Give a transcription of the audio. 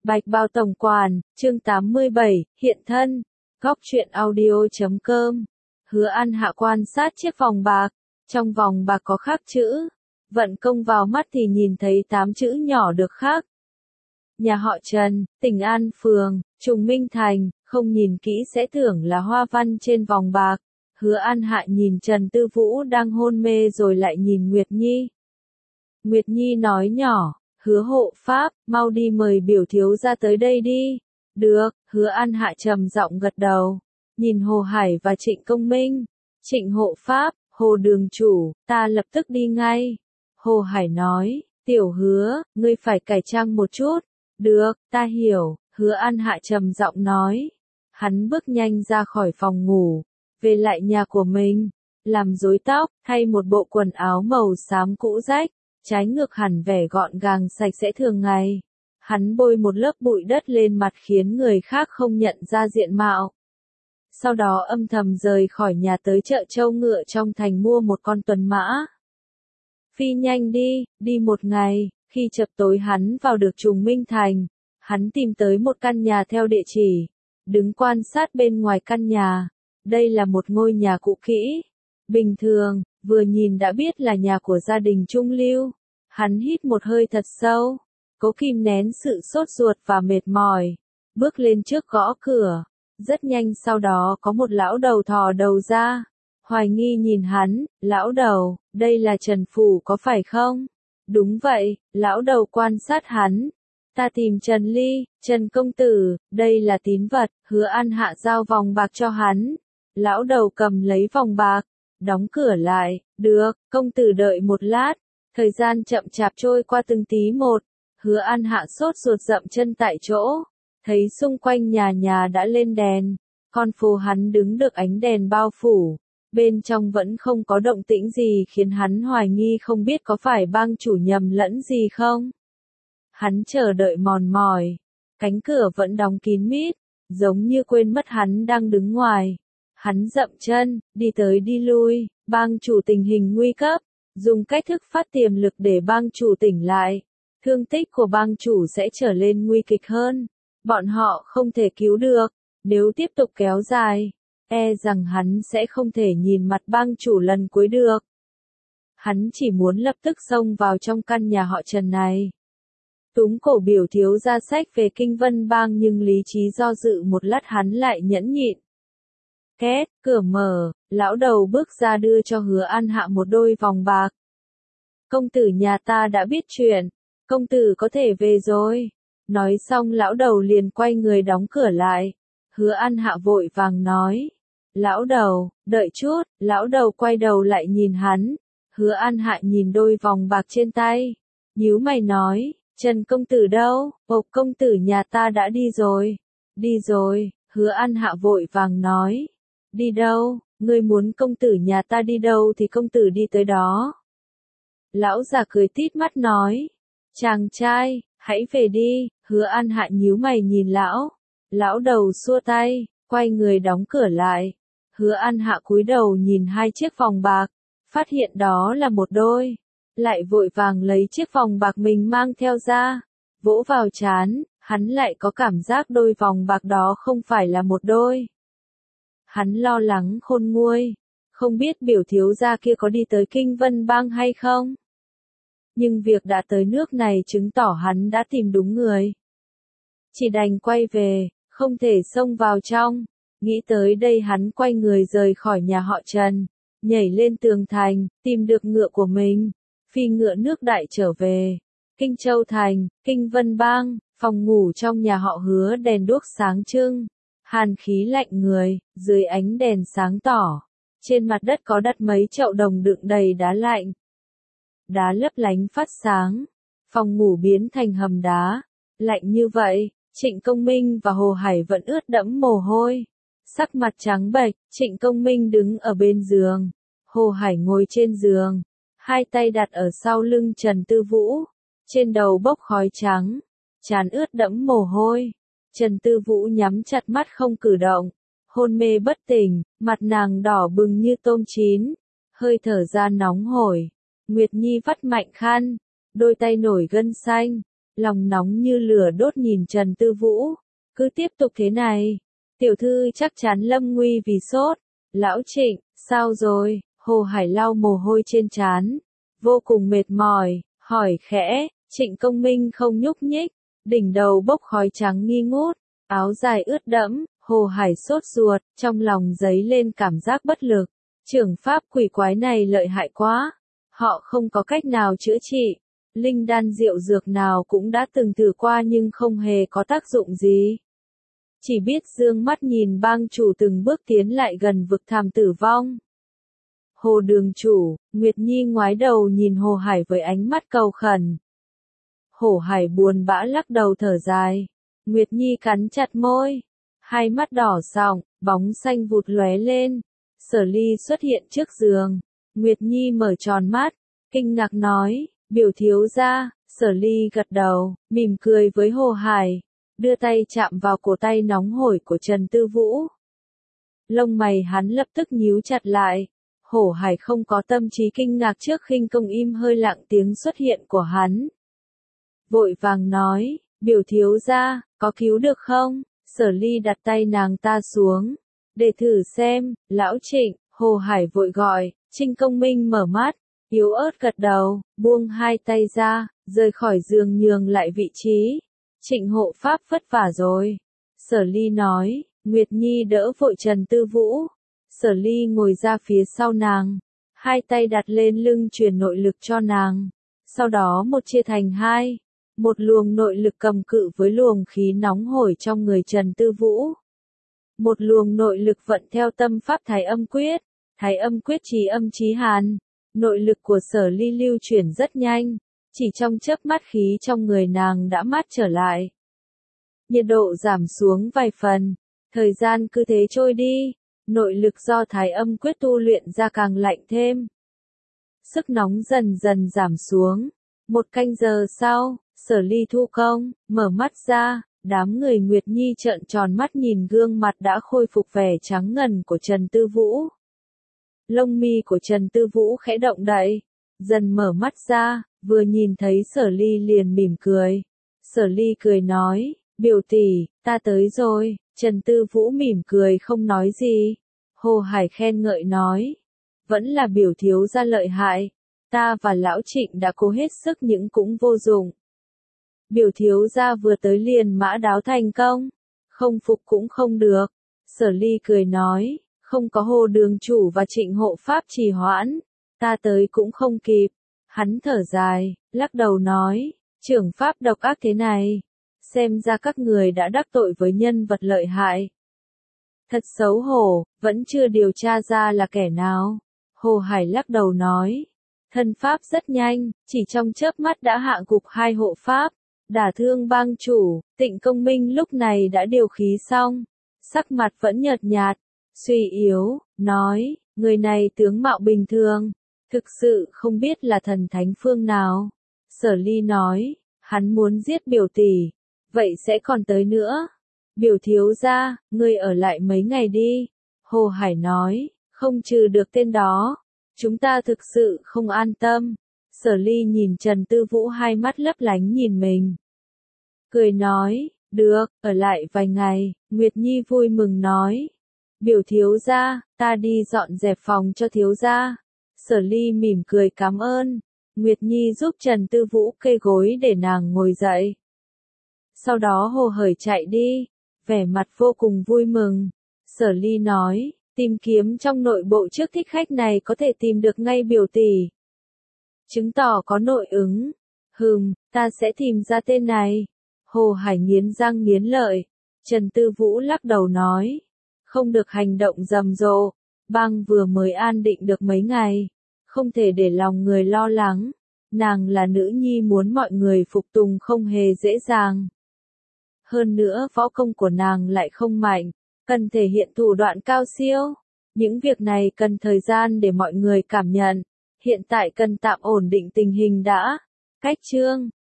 Bạch Bao Tổng Quản, chương 87, hiện thân. Góc truyện audio.com. Hứa An Hạ quan sát chiếc vòng bạc. Trong vòng bạc có khắc chữ. Vận công vào mắt thì nhìn thấy 8 chữ nhỏ được khắc. Nhà họ Trần, Tỉnh An Phường, Trùng Minh Thành, không nhìn kỹ sẽ tưởng là hoa văn trên vòng bạc. Hứa An Hạ nhìn Trần Tư Vũ đang hôn mê rồi lại nhìn Nguyệt Nhi. Nguyệt Nhi nói nhỏ, Hứa hộ pháp, mau đi mời biểu thiếu ra tới đây đi. Được, Hứa An Hạ trầm giọng gật đầu. Nhìn Hồ Hải và Trịnh Công Minh. Trịnh hộ pháp, Hồ đường chủ, ta lập tức đi ngay. Hồ Hải nói, tiểu Hứa, ngươi phải cải trang một chút. Được, ta hiểu, Hứa An Hạ trầm giọng nói. Hắn bước nhanh ra khỏi phòng ngủ, về lại nhà của mình, làm rối tóc, thay một bộ quần áo màu xám cũ rách, trái ngược hẳn vẻ gọn gàng sạch sẽ thường ngày. Hắn bôi một lớp bụi đất lên mặt khiến người khác không nhận ra diện mạo. Sau đó âm thầm rời khỏi nhà tới chợ Châu Ngựa trong thành mua một con tuần mã. Phi nhanh đi, đi một ngày, khi chập tối hắn vào được Trùng Minh Thành. Hắn tìm tới một căn nhà theo địa chỉ, đứng quan sát bên ngoài căn nhà. Đây là một ngôi nhà cũ kỹ, bình thường, vừa nhìn đã biết là nhà của gia đình trung lưu. Hắn hít một hơi thật sâu, cố kìm nén sự sốt ruột và mệt mỏi, bước lên trước gõ cửa. Rất nhanh sau đó có một lão đầu thò đầu ra, hoài nghi nhìn hắn, lão đầu, đây là Trần Phủ có phải không? Đúng vậy, lão đầu quan sát hắn. Ta tìm Trần Ly, Trần công tử, đây là tín vật. Hứa An Hạ giao vòng bạc cho hắn. Lão đầu cầm lấy vòng bạc, đóng cửa lại, được, công tử đợi một lát. Thời gian chậm chạp trôi qua từng tí một. Hứa An Hạ sốt ruột dậm chân tại chỗ, thấy xung quanh nhà đã lên đèn. Con phố hắn đứng được ánh đèn bao phủ, bên trong vẫn không có động tĩnh gì khiến hắn hoài nghi không biết có phải bang chủ nhầm lẫn gì không. Hắn chờ đợi mòn mỏi, cánh cửa vẫn đóng kín mít, giống như quên mất hắn đang đứng ngoài. Hắn dậm chân, đi tới đi lui, bang chủ tình hình nguy cấp, dùng cách thức phát tiềm lực để bang chủ tỉnh lại. Thương tích của bang chủ sẽ trở lên nguy kịch hơn, bọn họ không thể cứu được, nếu tiếp tục kéo dài, e rằng hắn sẽ không thể nhìn mặt bang chủ lần cuối được. Hắn chỉ muốn lập tức xông vào trong căn nhà họ Trần này. Túm cổ biểu thiếu ra sách về Kinh Vân Bang nhưng lý trí do dự một lát hắn lại nhẫn nhịn. Két, cửa mở, lão đầu bước ra đưa cho Hứa An Hạ một đôi vòng bạc. Công tử nhà ta đã biết chuyện, công tử có thể về rồi. Nói xong lão đầu liền quay người đóng cửa lại. Hứa An Hạ vội vàng nói. Lão đầu, đợi chút, lão đầu quay đầu lại nhìn hắn. Hứa An Hạ nhìn đôi vòng bạc trên tay, nhíu mày nói, Trần công tử đâu? Ồ, công tử nhà ta đã đi rồi. Đi rồi, Hứa An Hạ vội vàng nói. Đi đâu? Ngươi muốn công tử nhà ta đi đâu thì công tử đi tới đó. Lão già cười tít mắt nói. Chàng trai, hãy về đi. Hứa An Hạ nhíu mày nhìn lão. Lão đầu xua tay, quay người đóng cửa lại. Hứa An Hạ cúi đầu nhìn hai chiếc vòng bạc, phát hiện đó là một đôi. Lại vội vàng lấy chiếc vòng bạc mình mang theo ra, vỗ vào trán, hắn lại có cảm giác đôi vòng bạc đó không phải là một đôi. Hắn lo lắng khôn nguôi, không biết biểu thiếu gia kia có đi tới Kinh Vân Bang hay không. Nhưng việc đã tới nước này chứng tỏ hắn đã tìm đúng người. Chỉ đành quay về, không thể xông vào trong. Nghĩ tới đây hắn quay người rời khỏi nhà họ Trần, nhảy lên tường thành, tìm được ngựa của mình, phi ngựa nước đại trở về. Kinh Châu Thành, Kinh Vân Bang, phòng ngủ trong nhà họ Hứa đèn đuốc sáng trưng, hàn khí lạnh người, dưới ánh đèn sáng tỏ. Trên mặt đất có đặt mấy chậu đồng đựng đầy đá lạnh. Đá lấp lánh phát sáng, phòng ngủ biến thành hầm đá. Lạnh như vậy, Trịnh Công Minh và Hồ Hải vẫn ướt đẫm mồ hôi. Sắc mặt trắng bệch, Trịnh Công Minh đứng ở bên giường. Hồ Hải ngồi trên giường, hai tay đặt ở sau lưng Trần Tư Vũ. Trên đầu bốc khói trắng, trán ướt đẫm mồ hôi. Trần Tư Vũ nhắm chặt mắt không cử động, hôn mê bất tỉnh, mặt nàng đỏ bừng như tôm chín, hơi thở ra nóng hổi. Nguyệt Nhi vắt mạnh khăn, đôi tay nổi gân xanh, lòng nóng như lửa đốt nhìn Trần Tư Vũ. Cứ tiếp tục thế này, tiểu thư chắc chắn lâm nguy vì sốt. Lão Trịnh, sao rồi? Hồ Hải lau mồ hôi trên trán, vô cùng mệt mỏi, hỏi khẽ. Trịnh Công Minh không nhúc nhích, đỉnh đầu bốc khói trắng nghi ngút, áo dài ướt đẫm. Hồ Hải sốt ruột, trong lòng dấy lên cảm giác bất lực. Trưởng pháp quỷ quái này lợi hại quá, họ không có cách nào chữa trị. Linh đan diệu dược nào cũng đã từng thử qua nhưng không hề có tác dụng gì. Chỉ biết dương mắt nhìn bang chủ từng bước tiến lại gần vực thẳm tử vong. Hồ đường chủ, Nguyệt Nhi ngoái đầu nhìn Hồ Hải với ánh mắt cầu khẩn. Hồ Hải buồn bã lắc đầu thở dài. Nguyệt Nhi cắn chặt môi, hai mắt đỏ sọng, bóng xanh vụt lóe lên. Sở Ly xuất hiện trước giường. Nguyệt Nhi mở tròn mắt, kinh ngạc nói, biểu thiếu gia. Sở Ly gật đầu, mỉm cười với Hồ Hải, đưa tay chạm vào cổ tay nóng hổi của Trần Tư Vũ. Lông mày hắn lập tức nhíu chặt lại. Hồ Hải không có tâm trí kinh ngạc trước khinh công im hơi lặng tiếng xuất hiện của hắn. Vội vàng nói, biểu thiếu gia, có cứu được không? Sở Ly đặt tay nàng ta xuống, để thử xem. Lão Trịnh, Hồ Hải vội gọi. Trịnh Công Minh mở mắt, yếu ớt gật đầu, buông hai tay ra, rời khỏi giường nhường lại vị trí. Trịnh hộ pháp vất vả rồi. Sở Ly nói. Nguyệt Nhi đỡ vội Trần Tư Vũ. Sở Ly ngồi ra phía sau nàng, hai tay đặt lên lưng truyền nội lực cho nàng. Sau đó một chia thành hai, một luồng nội lực cầm cự với luồng khí nóng hổi trong người Trần Tư Vũ. Một luồng nội lực vận theo tâm pháp Thái Âm Quyết, Thái Âm Quyết trí âm trí hàn. Nội lực của Sở Ly lưu chuyển rất nhanh, chỉ trong chớp mắt khí trong người nàng đã mát trở lại. Nhiệt độ giảm xuống vài phần, thời gian cứ thế trôi đi. Nội lực do Thái Âm Quyết tu luyện ra càng lạnh thêm. Sức nóng dần dần giảm xuống. Một canh giờ sau, Sở Ly thu công, mở mắt ra, đám người Nguyệt Nhi trợn tròn mắt nhìn gương mặt đã khôi phục vẻ trắng ngần của Trần Tư Vũ. Lông mi của Trần Tư Vũ khẽ động đậy, dần mở mắt ra, vừa nhìn thấy Sở Ly liền mỉm cười. Sở Ly cười nói, biểu tỷ, ta tới rồi. Trần Tư Vũ mỉm cười không nói gì. Hồ Hải khen ngợi nói, vẫn là biểu thiếu gia lợi hại, ta và lão Trịnh đã cố hết sức nhưng cũng vô dụng. Biểu thiếu gia vừa tới liền mã đáo thành công, không phục cũng không được. Sở Ly cười nói, không có Hồ đường chủ và Trịnh hộ pháp trì hoãn, ta tới cũng không kịp. Hắn thở dài, lắc đầu nói, trưởng pháp độc ác thế này, xem ra các người đã đắc tội với nhân vật lợi hại. Thật xấu hổ, vẫn chưa điều tra ra là kẻ nào. Hồ Hải lắc đầu nói, thân pháp rất nhanh, chỉ trong chớp mắt đã hạ gục hai hộ pháp, đả thương bang chủ. Trịnh Công Minh lúc này đã điều khí xong, sắc mặt vẫn nhợt nhạt, suy yếu, nói, người này tướng mạo bình thường, thực sự không biết là thần thánh phương nào. Sở Ly nói, hắn muốn giết biểu tỷ, vậy sẽ còn tới nữa. Biểu thiếu gia, ngươi ở lại mấy ngày đi. Hồ Hải nói, không trừ được tên đó, chúng ta thực sự không an tâm. Sở Ly nhìn Trần Tư Vũ hai mắt lấp lánh nhìn mình. Cười nói, được, ở lại vài ngày. Nguyệt Nhi vui mừng nói, biểu thiếu gia, ta đi dọn dẹp phòng cho thiếu gia. Sở Ly mỉm cười cảm ơn. Nguyệt Nhi giúp Trần Tư Vũ kê gối để nàng ngồi dậy. Sau đó Hồ Hởi chạy đi, vẻ mặt vô cùng vui mừng. Sở Ly nói, tìm kiếm trong nội bộ trước thích khách này có thể tìm được ngay biểu tỷ. Chứng tỏ có nội ứng. Ta sẽ tìm ra tên này. Hồ Hải nghiến răng nghiến lợi. Trần Tư Vũ lắc đầu nói, không được hành động rầm rộ. Bang vừa mới an định được mấy ngày, không thể để lòng người lo lắng. Nàng là nữ nhi muốn mọi người phục tùng không hề dễ dàng. Hơn nữa võ công của nàng lại không mạnh, cần thể hiện thủ đoạn cao siêu. Những việc này cần thời gian để mọi người cảm nhận. Hiện tại cần tạm ổn định tình hình đã. Cách chương